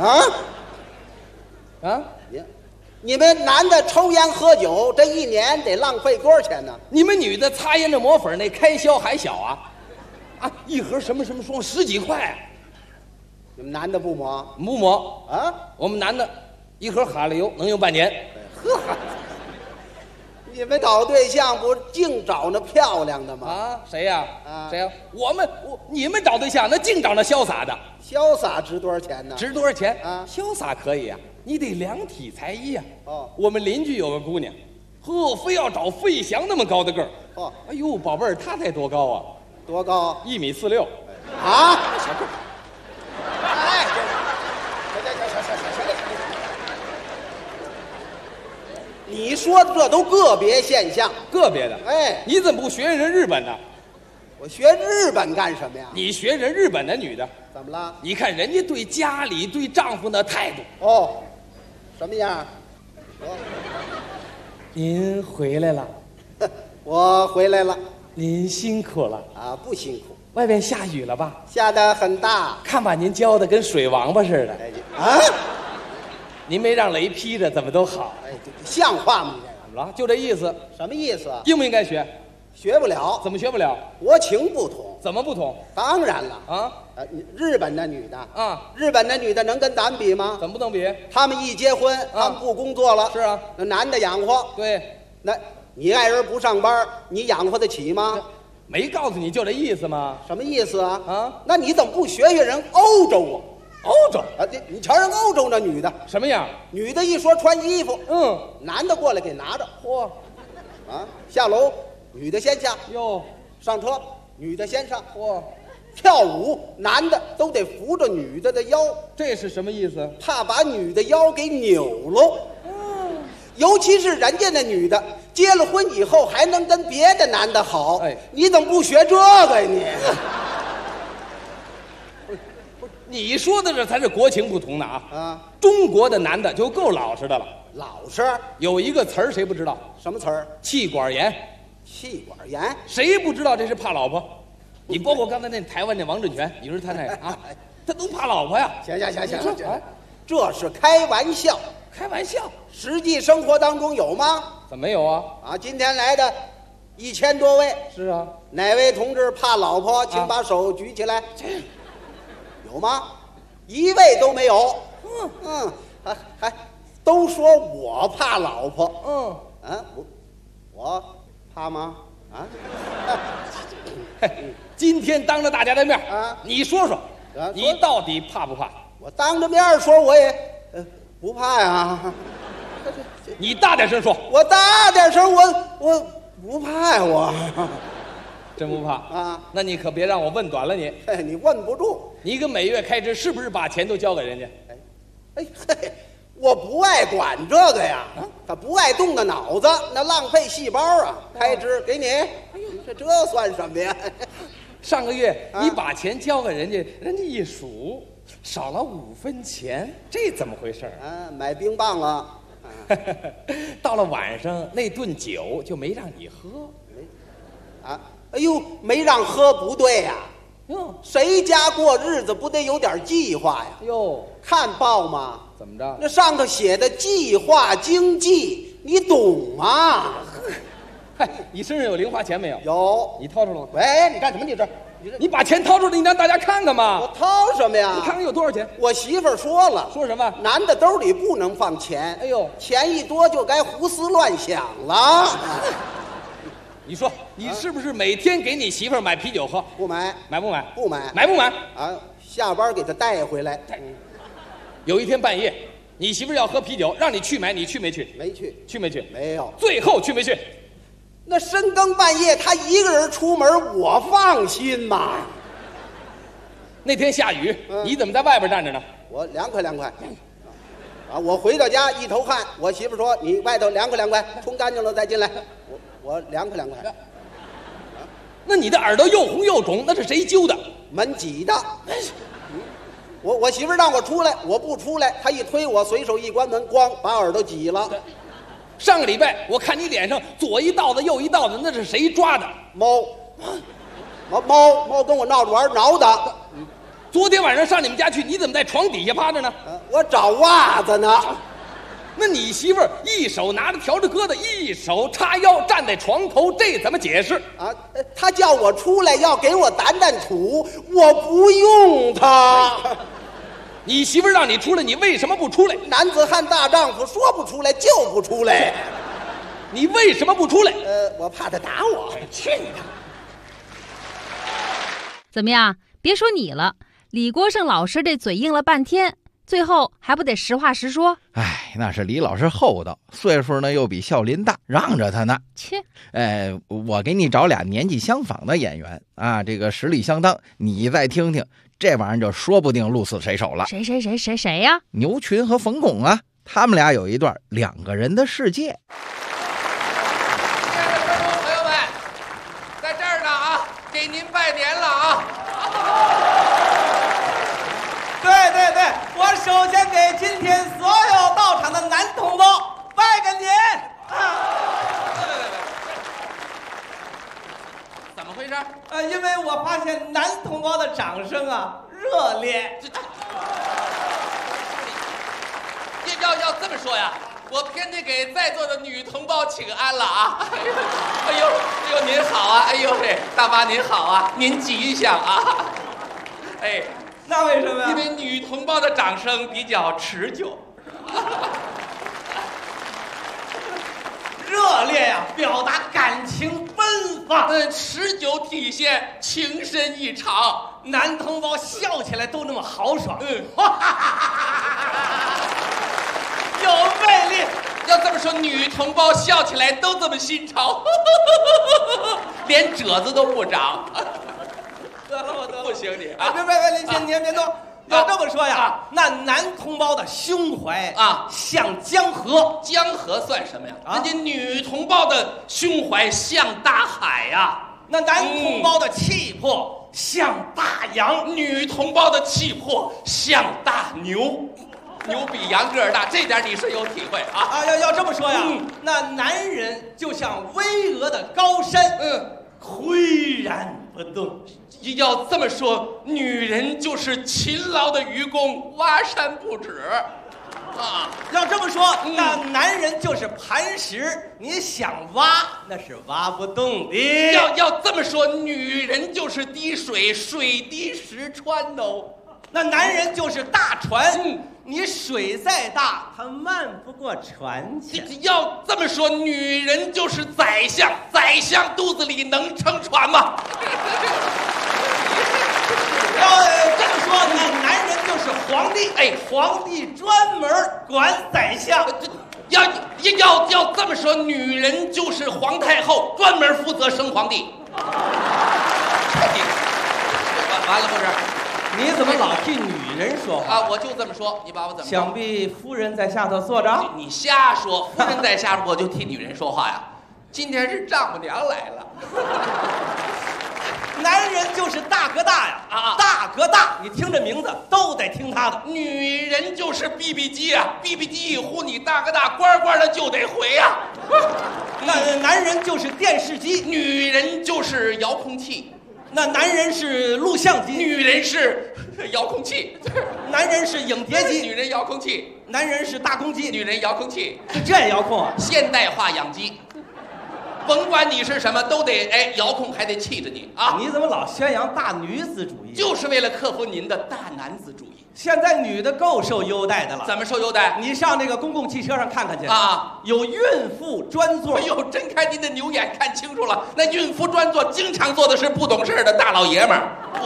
你们男的抽烟喝酒，这一年得浪费多少钱呢？ 你们女的擦胭脂抹粉那开销还小啊？一盒什么什么霜10几块。 你们男的不抹？ 不抹啊？我们男的一盒哈喇油能用半年。 呵，你们找对象不净找那漂亮的吗？ 啊，谁呀？谁呀？你们找对象那净找那潇洒的。 潇洒值多少钱呢？ 值多少钱啊？潇洒可以啊，你得量体裁衣呀。我们邻居有个姑娘，非要找费翔那么高的个儿。哎呦，宝贝儿，她才多高啊？ 多高 ？1.46米。 啊？ 小个儿。 哎，你说这都个别现象， 个别的。 哎， 你怎么不学人日本的？ 我学日本干什么呀？ 你学人日本的女的。 怎么了？ 你看人家对家里、对丈夫的态度。 什么样？ 您回来了。 我回来了。 您辛苦了啊！不辛苦。 外边下雨了吧？ 下得很大。 看把您浇的跟水王八似的。 啊！ 您没让雷劈着，怎么都好。 哎，像话吗？你这怎么了？就这意思。 什么意思？ 应不应该学？ 学不了。 怎么学不了？ 国情不同。 怎么不同？ 当然了啊！ 日本的女的啊， 日本的女的能跟咱们比吗？ 怎么不能比？ 他们一结婚，他们不工作了。 是啊， 那男的养活。 对， 那你爱人不上班，你养活得起吗？ 没告诉你就这意思吗？ 什么意思啊？啊，那你怎么不学学人欧洲啊？ 欧洲啊，你瞧人欧洲那女的什么样？ 女的一说穿衣服，男的过来给拿着， 嚯， 啊，下楼女的先下， 哟， 上车女的先上， 嚯， 跳舞男的都得扶着女的的腰， 这是什么意思？ 怕把女的腰给扭喽。尤其是人家那女的结了婚以后还能跟别的男的好，你怎么不学这个呀你？ 你说的这才是国情不同的啊！中国的男的就够老实的了， 老实。 有一个词儿谁不知道？ 什么词儿？ 气管炎。 气管炎， 谁不知道这是怕老婆？你包括刚才那台湾那王振全，你说他那个啊，他都怕老婆呀。 行，这是开玩笑。 开玩笑， 实际生活当中有吗？ 怎么没有啊？ 啊，今天来的1000多位。 是啊， 哪位同志怕老婆？请把手举起来。有吗？一位都没有。还都说我怕老婆。我怕吗？啊？ 今天当着大家的面啊， 你说说，你到底怕不怕？ 我当着面说我也不怕呀。 你大点声说。 我大点声，我不怕呀，我。 真不怕啊？ 那你可别让我问短了你。 你问不住。 你一个每月开支是不是把钱都交给人家？ 我不爱管这个呀，他不爱动的脑子，那浪费细胞啊！开支给你，这算什么呀？ 上个月你把钱交给人家，人家一数少了5分钱，这怎么回事啊？买冰棒了。 到了晚上那顿酒就没让你喝。 啊？哎呦，没让喝不对呀。谁家过日子不得有点计划呀？ 哟， 看报吗？ 怎么着？ 那上头写的计划经济，你懂吗？ 嗨，你身上有零花钱没有？ 有。 你掏出来了？ 喂，你干什么？你这， 你把钱掏出来，你让大家看看嘛。 我掏什么呀？ 你看看有多少钱？ 我媳妇儿说了。 说什么？ 男的兜里不能放钱。 哎呦， 钱一多就该胡思乱想了。 你说你是不是每天给你媳妇儿买啤酒喝？ 不买。 买不买？ 不买。 买不买？ 啊，下班给她带回来。 有一天半夜，你媳妇儿要喝啤酒，让你去买，你去没去？ 没去。 去没去？ 没有。 最后去没去？ 那深更半夜她一个人出门，我放心吗？ 那天下雨，你怎么在外边站着呢？ 我凉快。啊，我回到家一头汗，我媳妇说：“你外头凉快，冲干净了再进来。”我凉快。 那你的耳朵又红又肿，那是谁揪的？ 门挤的。我媳妇让我出来，我不出来，她一推我，随手一关门，咣把耳朵挤了。 上个礼拜我看你脸上左一道子右一道子，那是谁抓的？ 猫跟我闹着玩，挠的。 昨天晚上上你们家去，你怎么在床底下趴着呢？ 我找袜子呢。 那你媳妇儿一手拿着笤帚疙瘩，一手叉腰站在床头，这怎么解释啊？她叫我出来，要给我掸土，我不用她。 你媳妇儿让你出来，你为什么不出来？ 男子汉大丈夫，说不出来就不出来。 你为什么不出来？ 我怕她打我。 去你的！ 怎么样？别说你了，李国盛老师这嘴硬了半天。最后还不得实话实说？ 哎，那是李老师厚道，岁数呢又比孝林大，让着他呢。 切， 我给你找俩年纪相仿的演员啊，这个实力相当，你再听听，这玩意儿就说不定鹿死谁手了。 谁呀？ 牛群和冯巩啊，他们俩有一段2个人的世界。 朋友们，在这儿呢啊，给您拜年了啊！ 对，我首先给今天所有到场的男同胞拜个年怎么回事？ 因为我发现男同胞的掌声啊热烈。 要这么说呀，我偏得给在座的女同胞请安了啊！哎呦，您好啊！哎呦嘿，大妈您好啊！您吉祥啊！哎。 那为什么呀？ 因为女同胞的掌声比较持久， 热烈呀，表达感情奔放， 持久体现情深意长。 男同胞笑起来都那么豪爽，有魅力。 要这么说，女同胞笑起来都这么新潮，连褶子都不长。 得了， 不行你啊！别，您别动。要这么说呀，那男同胞的胸怀啊，像江河。 江河算什么呀？人家女同胞的胸怀像大海呀。 那男同胞的气魄像大洋， 女同胞的气魄像大牛。 牛比羊个儿大，这点你是有体会啊！ 要这么说呀，那男人就像巍峨的高山，岿然不动。 要这么说，女人就是勤劳的愚公，挖山不止。啊， 要这么说，那男人就是磐石，你想挖那是挖不动的。 要这么说，女人就是滴水，水滴石穿哦。 那男人就是大船，你水再大，它漫不过船去。 要这么说，女人就是宰相，宰相肚子里能撑船吗？ 要这么说，那男人就是皇帝，皇帝专门管宰相。 要这么说，女人就是皇太后，专门负责生皇帝。完了不是？ 你怎么老替女人说话啊？我就这么说，你把我怎么说？ 想必夫人在下头坐着。 你瞎说，夫人在下，我就替女人说话呀。今天是丈母娘来了。 男人就是大哥大呀，大哥大，你听这名字都得听他的。 女人就是 BB 机啊，BB 机一呼你大哥大，呱呱的就得回呀。 那男人就是电视机， 女人就是遥控器。 那男人是录像机， 女人是遥控器； 男人是影碟机， 女人遥控器； 男人是大公鸡， 女人遥控器。 这也遥控啊？ 现代化养鸡，甭管你是什么，都得遥控，还得气着你啊！ 你怎么老宣扬大女子主义？ 就是为了克服您的大男子主义。 现在女的够受优待的了。 怎么受优待？ 你上这个公共汽车上看看去啊， 有孕妇专座。 哎呦，睁开您的牛眼看清楚了，那孕妇专座经常坐的是不懂事的大老爷们儿。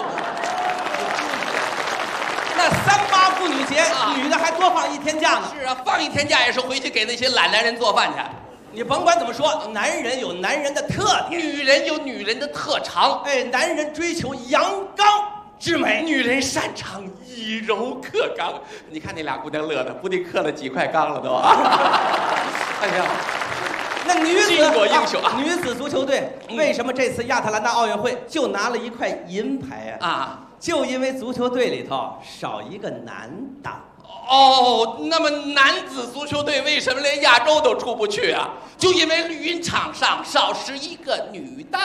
那38妇女节，女的还多放1天假呢。 是啊，放1天假也是回去给那些懒男人做饭去。 你甭管怎么说，男人有男人的特点， 女人有女人的特长。 男人追求阳刚之美， 女人擅长以柔克刚。你看那俩姑娘乐的，不定克了几块钢了都。哎呀， 那女子巾帼英雄女子足球队为什么这次亚特兰大奥运会就拿了1块银牌啊？就因为足球队里头少一个男的。 哦，那么男子足球队为什么连亚洲都出不去啊？就因为绿茵场上少11个女的。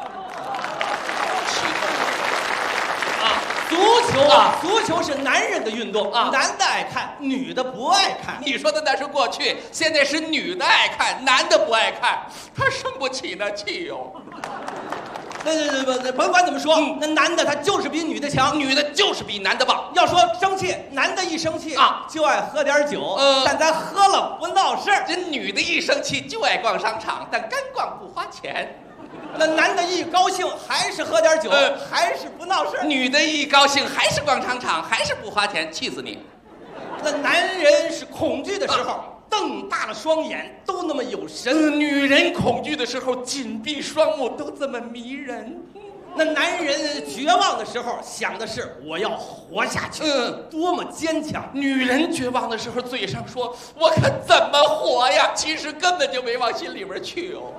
足球是男人的运动啊，男的爱看，女的不爱看。 你说的那是过去，现在是女的爱看，男的不爱看，他生不起那气哟。 那甭管怎么说，那男的他就是比女的强， 女的就是比男的棒。 要说生气，男的一生气就爱喝点酒，但咱喝了不闹事儿。 这女的一生气就爱逛商场，但干逛不花钱。 那男的一高兴还是喝点酒，还是不闹事。 女的一高兴还是逛商场，还是不花钱，气死你。 那男人是恐惧的时候，瞪大了双眼，都那么有神。 女人恐惧的时候，紧闭双目，都这么迷人。 那男人绝望的时候，想的是我要活下去，多么坚强。 女人绝望的时候，嘴上说我可怎么活呀，其实根本就没往心里边去哦。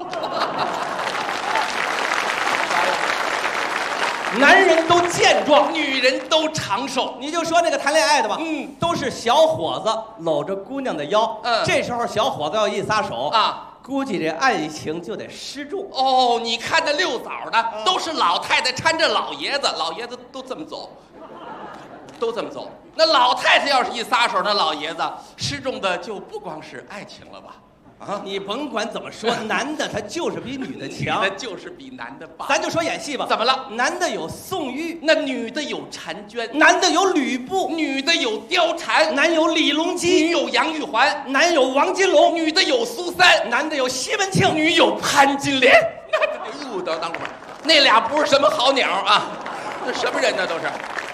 男人都健壮， 女人都长寿。 你就说那个谈恋爱的吧，都是小伙子搂着姑娘的腰，这时候小伙子要一撒手啊，估计这爱情就得失重。 哦，你看那遛枣的，都是老太太搀着老爷子，老爷子都这么走，都这么走。那老太太要是一撒手，那老爷子失重的就不光是爱情了吧？ 啊，你甭管怎么说，男的他就是比女的强， 女的就是比男的棒。 咱就说演戏吧， 怎么了？ 男的有宋玉， 那女的有婵娟； 男的有吕布， 女的有貂蝉； 男有李隆基， 女有杨玉环； 男有王金龙， 女的有苏三； 男的有西门庆， 女有潘金莲。哟，等会儿，那俩不是什么好鸟啊，那什么人呢？都是。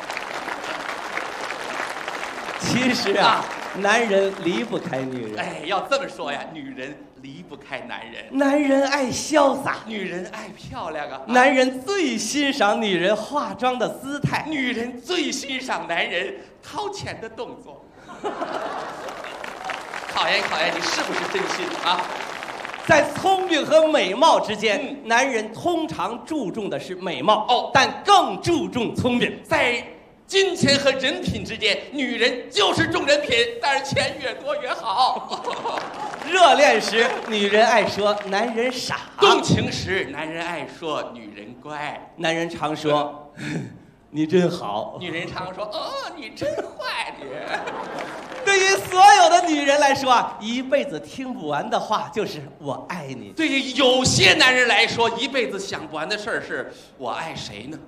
其实啊。男人离不开女人， 哎，要这么说呀，女人离不开男人。 男人爱潇洒， 女人爱漂亮啊。 男人最欣赏女人化妆的姿态， 女人最欣赏男人掏钱的动作。考验考验你是不是真心啊？ 在聪明和美貌之间，男人通常注重的是美貌但更注重聪明。 在金钱和人品之间，女人就是重人品，但是钱越多越好。 热恋时，女人爱说男人傻； 动情时，男人爱说女人乖。 男人常说你真好， 女人常说你真坏你。 对于所有的女人来说啊，一辈子听不完的话就是我爱你。 对于有些男人来说，一辈子想不完的事儿是我爱谁呢？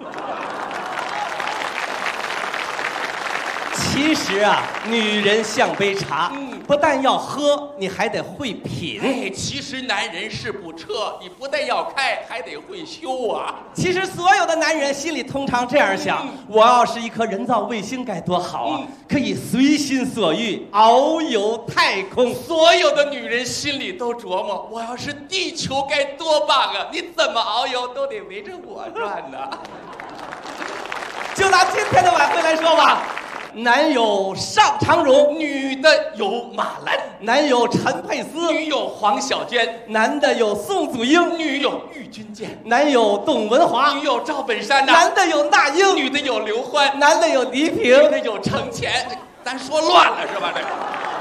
其实啊，女人像杯茶，不但要喝，你还得会品。 哎，其实男人是部车，你不但要开，还得会修啊。 其实所有的男人心里通常这样想：我要是一颗人造卫星该多好啊，可以随心所欲遨游太空。 所有的女人心里都琢磨：我要是地球该多棒啊！你怎么遨游都得围着我转呢。 就拿今天的晚会来说吧。男有尚长荣， 女的有马兰； 男有陈佩斯， 女有黄小娟； 男的有宋祖英， 女有郁钧剑； 男有董文华， 女有赵本山； 男的有那英， 女的有刘欢； 男的有倪萍， 女的有程前。咱说乱了是吧？这个。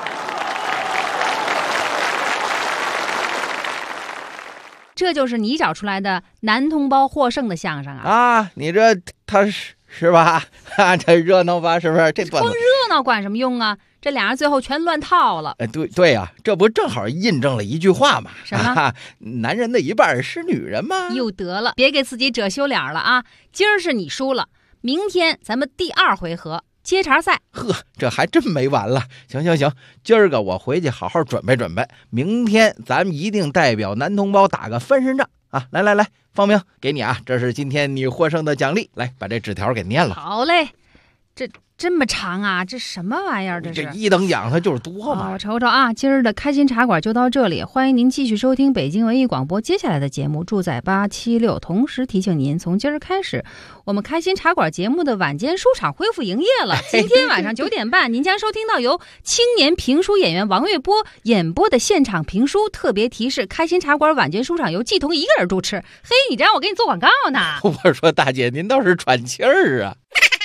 这就是你找出来的男同胞获胜的相声啊！ 啊，你这他是吧？这热闹吧？是不是？这光热闹管什么用啊？这俩人最后全乱套了。 对呀，这不正好印证了一句话吗？ 什么？ 男人的一半是女人吗？ 又得了，别给自己遮羞脸了啊！今儿是你输了，明天咱们第2回合接茬赛。 呵，这还真没完了。行，今儿个我回去好好准备准备，明天咱们一定代表男同胞打个翻身仗啊！来，方明，给你啊，这是今天你获胜的奖励，来把这纸条给念了。 好嘞，这么长啊，这什么玩意儿？这一等奖它就是多嘛。 我瞅瞅啊，今儿的开心茶馆就到这里，欢迎您继续收听北京文艺广播接下来的节目，住在876。同时提醒您，从今儿开始，我们开心茶馆节目的晚间书场恢复营业了。今天晚上9点半，您将收听到由青年评书演员王月波演播的现场评书。特别提示：开心茶馆晚间书场由季彤一个人主持。嘿，你这让我给你做广告呢？ 我说大姐，您倒是喘气儿啊！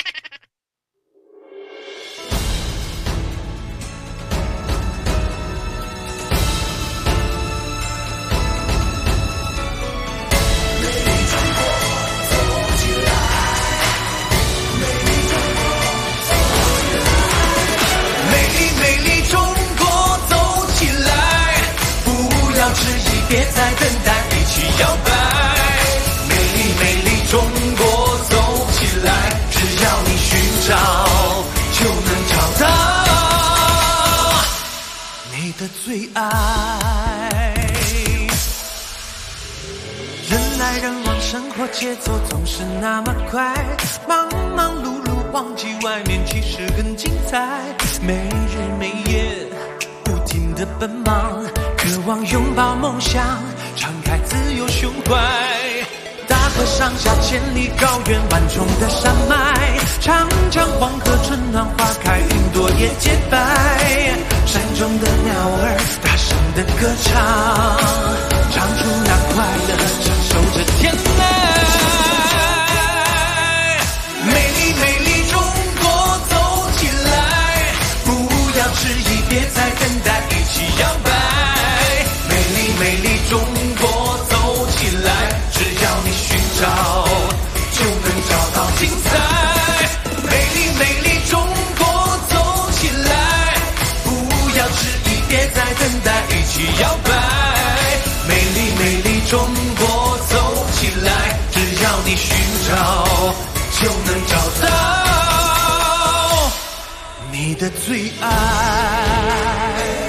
别再等待，一起摇摆。美丽中国，走起来！只要你寻找，就能找到你的最爱。人来人往，生活节奏总是那么快，忙忙碌碌，忘记外面其实很精彩。没日没夜，不停地奔忙。渴望拥抱梦想，敞开自由胸怀。大河上下千里高原，万重的山脉，长江黄河春暖花开，云朵也洁白。山中的鸟儿大声的歌唱，唱出那快乐，享受着天籁。美丽中国，走起来！不要迟疑，别再等待，一起摇摆。美丽中国，走起来！只要你寻找，就能找到精彩。美丽中国，走起来！不要迟疑，别再等待，一起摇摆。美丽中国，走起来！只要你寻找，就能找到你的最爱。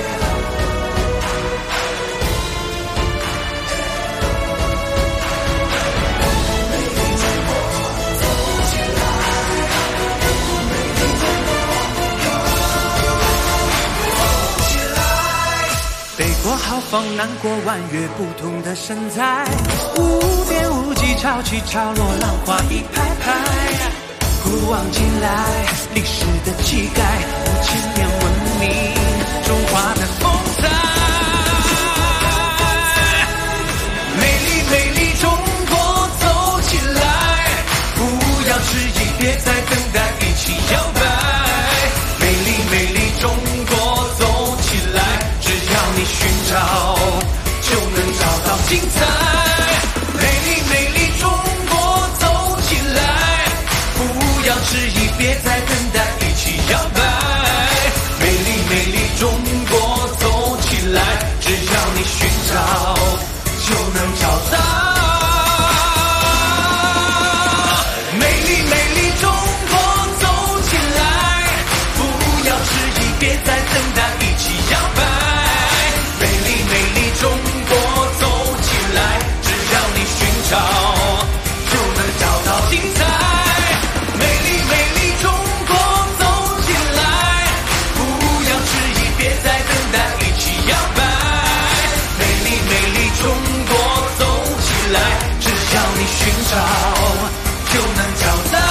过豪放，难过弯月，不同的身材，无边无际，潮起潮落，浪花一排排。古往今来，历史的气概，5000年文明，中华的风采。美丽中国，走起来！不要迟疑，别再等待。 精彩。美丽美丽中国走起来，不要迟疑，别再等待，一起摇摆。美丽美丽中国走起来，只要你寻找就能找到。美丽美丽中国走起来，不要迟疑，别再等待，一起摇摆。美丽美丽中国走起来，只要你寻找就能找到精彩。美丽美丽中国走起来，不要迟疑，别再等待，一起摇摆。美丽美丽中国走起来，只要你寻找就能找到。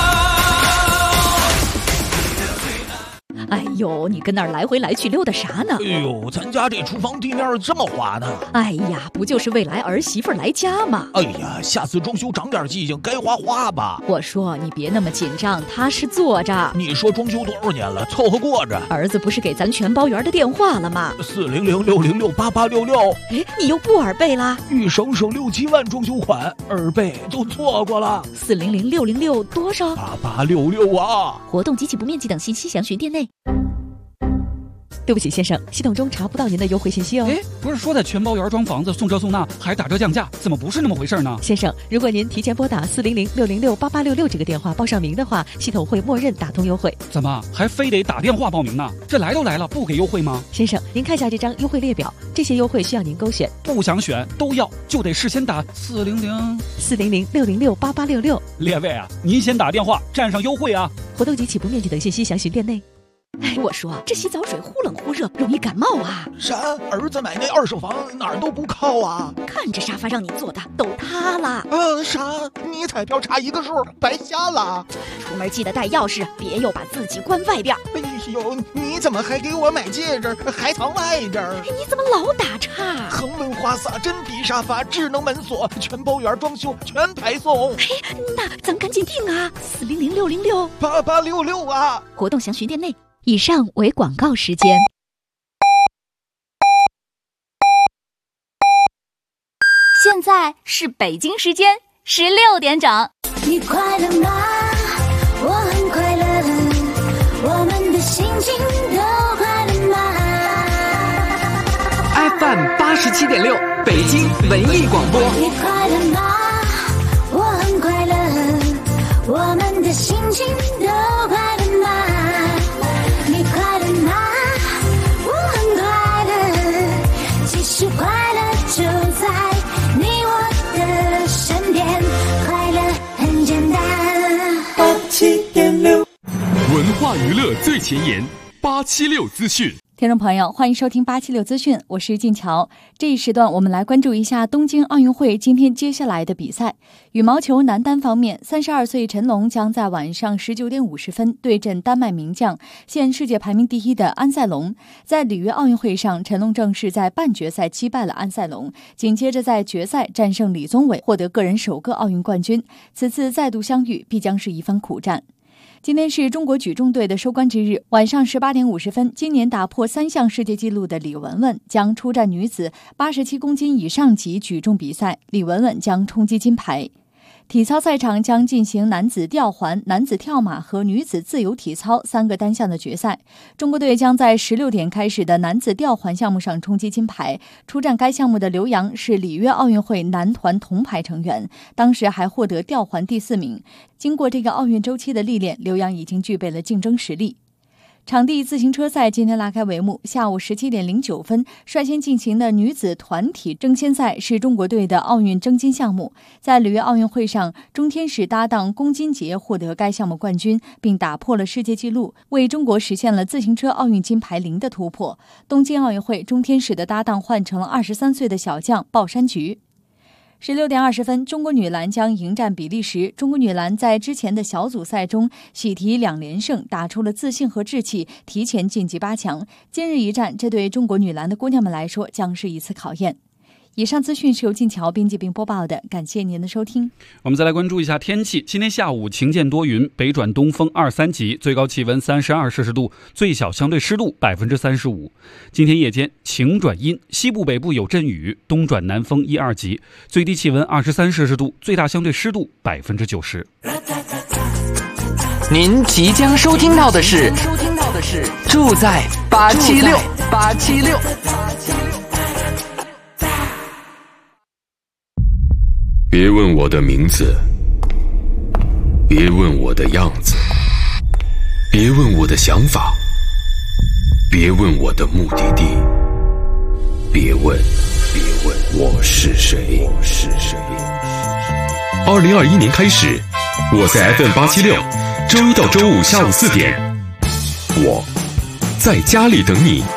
哎呦，你跟那儿来回来去溜达啥呢？ 哎呦，咱家这厨房地面这么滑呢。 哎呀，不就是为来儿媳妇来家吗？ 哎呀，下次装修长点记性，该花花吧。 我说你别那么紧张，他是坐着。 你说装修多少年了，凑合过着。 儿子不是给咱全包园的电话了吗 ？400-606-8866。 哎，你又不耳背啦？ 欲省6-7万装修款，耳背都错过了。 400-606多少 ？8866啊！ 活动及其不面积等信息详询店内。 对不起，先生，系统中查不到您的优惠信息哦。 哎，不是说在全包园装房子送这送那还打折降价，怎么不是那么回事呢？ 先生，如果您提前拨打400-606-8866这个电话报上名的话，系统会默认打通优惠。 怎么还非得打电话报名呢？这来都来了，不给优惠吗？ 先生，您看一下这张优惠列表，这些优惠需要您勾选。 不想选都要，就得事先打 400-606-8866。 列位啊，您先打电话占上优惠啊！ 活动及其不面积等信息详询店内。 哎，我说这洗澡水忽冷忽热，容易感冒啊！ 啥？儿子买那二手房哪儿都不靠啊！ 看这沙发让你坐的都塌了。 啥？你彩票差一个数，白瞎了。 出门记得带钥匙，别又把自己关外边。 哎呦，你怎么还给我买戒指，还藏外边？ 你怎么老打岔？ 恒温花洒、真皮沙发、智能门锁，全包园装修，全排送。 哎，那咱赶紧订啊！400-606-8866 啊！ 活动详询店内。以上为广告时间。 现在是北京时间16点整。 你快乐吗？我很快乐，我们的心情都快乐吗 ？FM 87.6，北京文艺广播。 你快乐吗？我很快乐，我们的心情都快乐吗？你快乐吗？我很快乐，其实快乐就在你我的身边，快乐很简单。87.6， 文化娱乐最前沿，876资讯。 听众朋友，欢迎收听876资讯，我是静乔。这一时段我们来关注一下东京奥运会今天接下来的比赛。羽毛球男单方面，32岁陈龙将在晚上19点50分对阵丹麦名将，现世界排名第1的安塞龙。在里约奥运会上，陈龙正式在半决赛击败了安塞龙，紧接着在决赛战胜李宗伟，获得个人首个奥运冠军。此次再度相遇，必将是一番苦战。今天是中国举重队的收官之日，晚上18点50分，今年打破3项世界纪录的李雯雯将出战女子87公斤以上级举重比赛，李雯雯将冲击金牌。体操赛场将进行男子吊环、男子跳马和女子自由体操3个单项的决赛。中国队将在16点开始的男子吊环项目上冲击金牌。出战该项目的刘洋是里约奥运会男团铜牌成员，当时还获得吊环第4名。经过这个奥运周期的历练，刘洋已经具备了竞争实力。场地自行车赛今天拉开帷幕，下午17点09分率先进行的女子团体争先赛是中国队的奥运争金项目。在里约奥运会上，钟天使搭档龚金杰获得该项目冠军，并打破了世界纪录，为中国实现了自行车奥运金牌0的突破。东京奥运会，钟天使的搭档换成了23岁的小将鲍山菊。16点20分，中国女篮将迎战比利时。中国女篮在之前的小组赛中喜提2连胜，打出了自信和志气，提前晋级8强。今日一战，这对中国女篮的姑娘们来说将是一次考验。 以上资讯是由静桥编辑并播报的，感谢您的收听。 我们再来关注一下天气。今天下午晴间多云，北转东风2-3级，最高气温32摄氏度，最小相对湿度35%。今天夜间晴转阴，西部北部有阵雨，东转南风1-2级，最低气温23摄氏度，最大相对湿度90%。 您即将收听到的是住在876。 别问我的名字，别问我的样子，别问我的想法，别问我的目的地，别问我是谁。2021年开始，我在 FM876，周一到周五下午4点，我在家里等你。